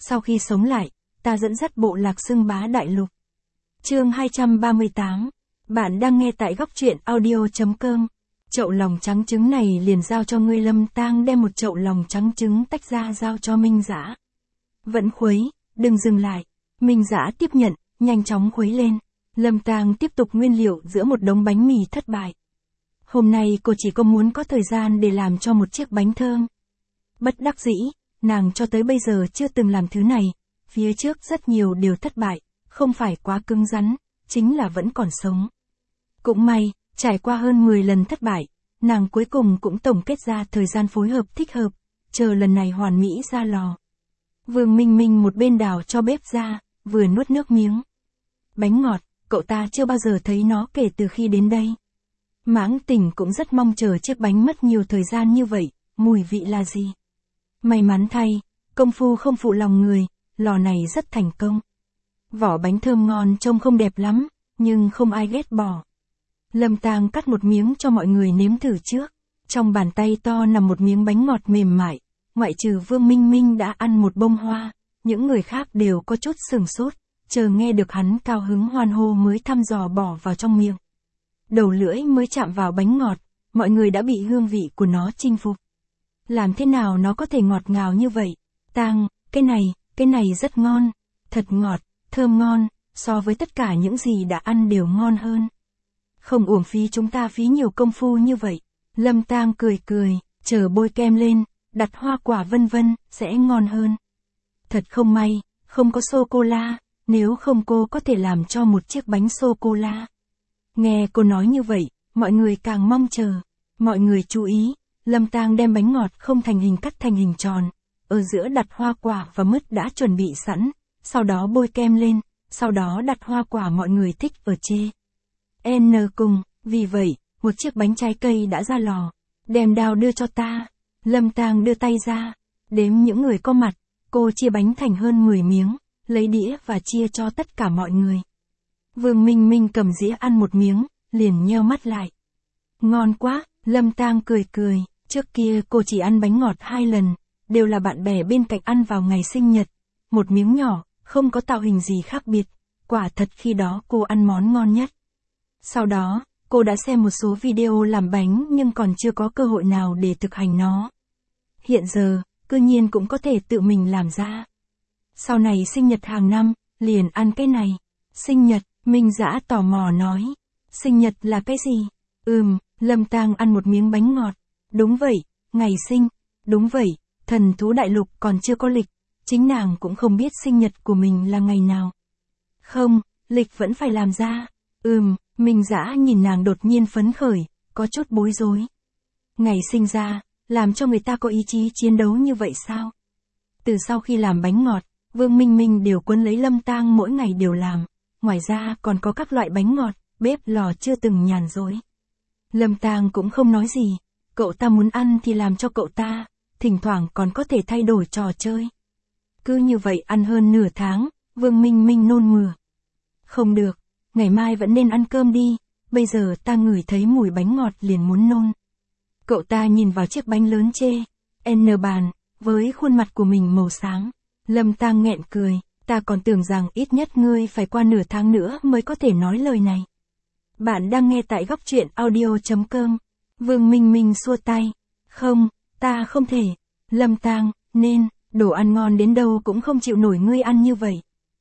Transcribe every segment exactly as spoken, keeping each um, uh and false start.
Sau khi sống lại, ta dẫn dắt bộ lạc xưng bá đại lục. Chương hai trăm ba mươi tám. Bạn đang nghe tại góc truyện audio chấm com. Chậu lòng trắng trứng này liền giao cho ngươi. Lâm Tang đem một chậu lòng trắng trứng tách ra giao cho Minh Dã. Vẫn khuấy, đừng dừng lại. Minh Dã tiếp nhận, nhanh chóng khuấy lên. Lâm Tang tiếp tục nguyên liệu giữa một đống bánh mì thất bại. Hôm nay cô chỉ có muốn có thời gian để làm cho một chiếc bánh thơm. Bất đắc dĩ, nàng cho tới bây giờ chưa từng làm thứ này. Phía trước rất nhiều đều thất bại, không phải quá cứng rắn, chính là vẫn còn sống. Cũng may, trải qua hơn mười lần thất bại, nàng cuối cùng cũng tổng kết ra thời gian phối hợp thích hợp, chờ lần này hoàn mỹ ra lò. Vương Minh Minh một bên đào cho bếp ra, vừa nuốt nước miếng. Bánh ngọt, cậu ta chưa bao giờ thấy nó kể từ khi đến đây. Mãng Tình cũng rất mong chờ chiếc bánh mất nhiều thời gian như vậy, mùi vị là gì. May mắn thay, công phu không phụ lòng người, lò này rất thành công. Vỏ bánh thơm ngon trông không đẹp lắm, nhưng không ai ghét bỏ. Lâm Tang cắt một miếng cho mọi người nếm thử trước. Trong bàn tay to nằm một miếng bánh ngọt mềm mại, ngoại trừ Vương Minh Minh đã ăn một bông hoa, những người khác đều có chút sửng sốt, chờ nghe được hắn cao hứng hoan hô mới thăm dò bỏ vào trong miệng. Đầu lưỡi mới chạm vào bánh ngọt, mọi người đã bị hương vị của nó chinh phục. Làm thế nào nó có thể ngọt ngào như vậy? Tang, cái này, cái này rất ngon, thật ngọt, thơm ngon, so với tất cả những gì đã ăn đều ngon hơn. Không uổng phí chúng ta phí nhiều công phu như vậy. Lâm Tang cười cười, chờ bôi kem lên, đặt hoa quả vân vân, sẽ ngon hơn. Thật không may, không có sô-cô-la, nếu không cô có thể làm cho một chiếc bánh sô-cô-la. Nghe cô nói như vậy, mọi người càng mong chờ. Mọi người chú ý, Lâm Tang đem bánh ngọt không thành hình cắt thành hình tròn, ở giữa đặt hoa quả và mứt đã chuẩn bị sẵn, sau đó bôi kem lên, sau đó đặt hoa quả mọi người thích ở chê. N cùng, vì vậy, một chiếc bánh trái cây đã ra lò. Đem đao đưa cho ta. Lâm Tang đưa tay ra, đếm những người có mặt, cô chia bánh thành hơn mười miếng, lấy đĩa và chia cho tất cả mọi người. Vương Minh Minh cầm dĩa ăn một miếng, liền nheo mắt lại. Ngon quá, Lâm Tang cười cười, trước kia cô chỉ ăn bánh ngọt hai lần, đều là bạn bè bên cạnh ăn vào ngày sinh nhật. Một miếng nhỏ, không có tạo hình gì khác biệt, quả thật khi đó cô ăn món ngon nhất. Sau đó, cô đã xem một số video làm bánh nhưng còn chưa có cơ hội nào để thực hành nó. Hiện giờ, cư nhiên cũng có thể tự mình làm ra. Sau này sinh nhật hàng năm, liền ăn cái này. Sinh nhật, Minh Dã tò mò nói. Sinh nhật là cái gì? Ừm, Lâm Tang ăn một miếng bánh ngọt. Đúng vậy, ngày sinh. Đúng vậy, thần thú đại lục còn chưa có lịch. Chính nàng cũng không biết sinh nhật của mình là ngày nào. Không, lịch vẫn phải làm ra. Ừm, Minh Dã nhìn nàng đột nhiên phấn khởi, có chút bối rối. Ngày sinh ra, làm cho người ta có ý chí chiến đấu như vậy sao? Từ sau khi làm bánh ngọt, Vương Minh Minh đều quấn lấy Lâm Tang mỗi ngày đều làm. Ngoài ra còn có các loại bánh ngọt, bếp lò chưa từng nhàn rỗi. Lâm Tang cũng không nói gì, cậu ta muốn ăn thì làm cho cậu ta, thỉnh thoảng còn có thể thay đổi trò chơi. Cứ như vậy ăn hơn nửa tháng, Vương Minh Minh nôn mửa. Không được, ngày mai vẫn nên ăn cơm đi, bây giờ ta ngửi thấy mùi bánh ngọt liền muốn nôn. Cậu ta nhìn vào chiếc bánh lớn chê, N bàn, với khuôn mặt của mình màu sáng. Lâm Tang nghẹn cười, ta còn tưởng rằng ít nhất ngươi phải qua nửa tháng nữa mới có thể nói lời này. Bạn đang nghe tại góc truyện audio chấm com. Vương Minh Minh xua tay. Không, ta không thể. Lâm Tang, nên, đồ ăn ngon đến đâu cũng không chịu nổi ngươi ăn như vậy.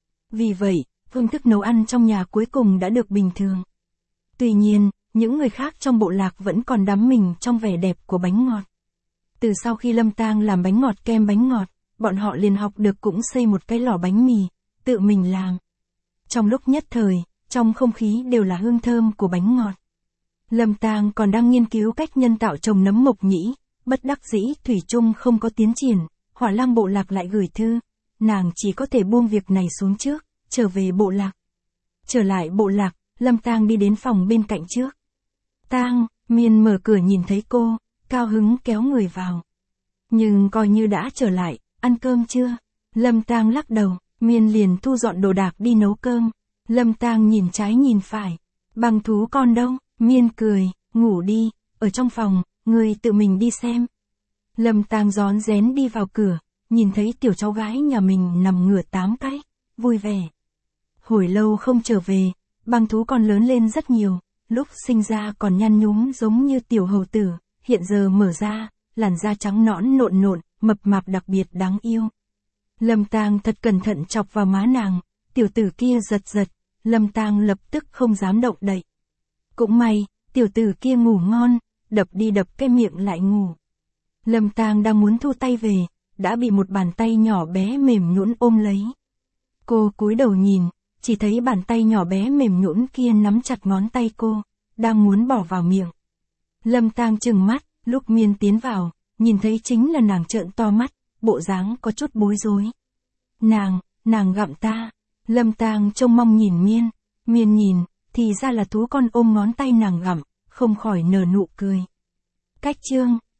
Vì vậy, phương thức nấu ăn trong nhà cuối cùng đã được bình thường. Tuy nhiên, những người khác trong bộ lạc vẫn còn đắm mình trong vẻ đẹp của bánh ngọt. Từ sau khi Lâm Tang làm bánh ngọt kem bánh ngọt, bọn họ liền học được cũng xây một cái lò bánh mì, tự mình làm. Trong lúc nhất thời, trong không khí đều là hương thơm của bánh ngọt. Lâm Tang còn đang nghiên cứu cách nhân tạo trồng nấm mộc nhĩ, bất đắc dĩ thủy chung không có tiến triển, Hỏa Lam bộ lạc lại gửi thư, nàng chỉ có thể buông việc này xuống trước, trở về bộ lạc. Trở lại bộ lạc, Lâm Tang đi đến phòng bên cạnh trước. Tang, Miên mở cửa nhìn thấy cô, cao hứng kéo người vào. Nhưng coi như đã trở lại, ăn cơm chưa? Lâm Tang lắc đầu, Miên liền thu dọn đồ đạc đi nấu cơm. Lâm Tang nhìn trái nhìn phải. Bằng thú con đâu? Miên cười, ngủ đi, ở trong phòng, người tự mình đi xem. Lâm Tang rón rén đi vào cửa, nhìn thấy tiểu cháu gái nhà mình nằm ngửa tám cái, vui vẻ. Hồi lâu không trở về, băng thú con lớn lên rất nhiều, lúc sinh ra còn nhăn nhúm giống như tiểu hầu tử, hiện giờ mở ra, làn da trắng nõn nộn nộn, mập mạp đặc biệt đáng yêu. Lâm Tang thật cẩn thận chọc vào má nàng, tiểu tử kia giật giật, Lâm Tang lập tức không dám động đậy. Cũng may, tiểu tử kia ngủ ngon, đập đi đập cái miệng lại ngủ. Lâm Tang đang muốn thu tay về, đã bị một bàn tay nhỏ bé mềm nhũn ôm lấy. Cô cúi đầu nhìn, chỉ thấy bàn tay nhỏ bé mềm nhũn kia nắm chặt ngón tay cô, đang muốn bỏ vào miệng. Lâm Tang trừng mắt, lúc Miên tiến vào, nhìn thấy chính là nàng trợn to mắt, bộ dáng có chút bối rối. Nàng, nàng gặm ta. Lâm Tang trông mong nhìn Miên, Miên nhìn, thì ra là thú con ôm ngón tay nàng gặm, không khỏi nở nụ cười. Cách chương